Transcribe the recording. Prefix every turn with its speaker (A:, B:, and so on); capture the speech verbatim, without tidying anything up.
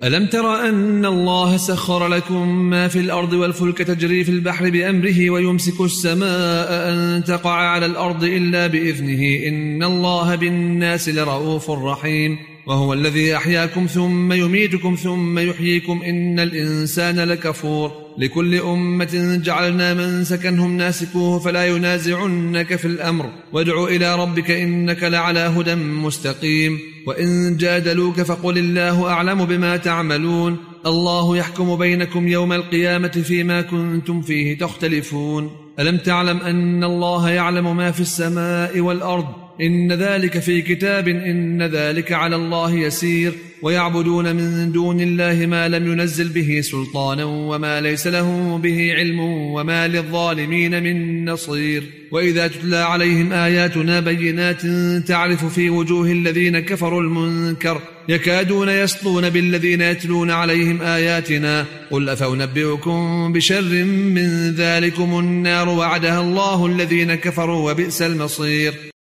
A: ألم تر أن الله سخر لكم ما في الأرض والفلك تجري في البحر بأمره ويمسك السماء أن تقع على الأرض إلا بإذنه إن الله بالناس لرؤوف رحيم وهو الذي أحياكم ثم يميتكم ثم يحييكم إن الإنسان لكفور لكل أمة جعلنا منسكنهم ناسكوه فلا ينازعنك في الأمر وادع إلى ربك إنك لعلى هدى مستقيم وإن جادلوك فقل الله أعلم بما تعملون الله يحكم بينكم يوم القيامة فيما كنتم فيه تختلفون ألم تعلم أن الله يعلم ما في السماء والأرض إن ذلك في كتاب إن ذلك على الله يسير ويعبدون من دون الله ما لم ينزل به سلطانا وما ليس له به علم وما للظالمين من نصير وإذا تتلى عليهم آياتنا بينات تعرف في وجوه الذين كفروا المنكر يكادون يسطون بالذين يتلون عليهم آياتنا قل أفأنبئكم بشر من ذلكم النار وعدها الله الذين كفروا وبئس المصير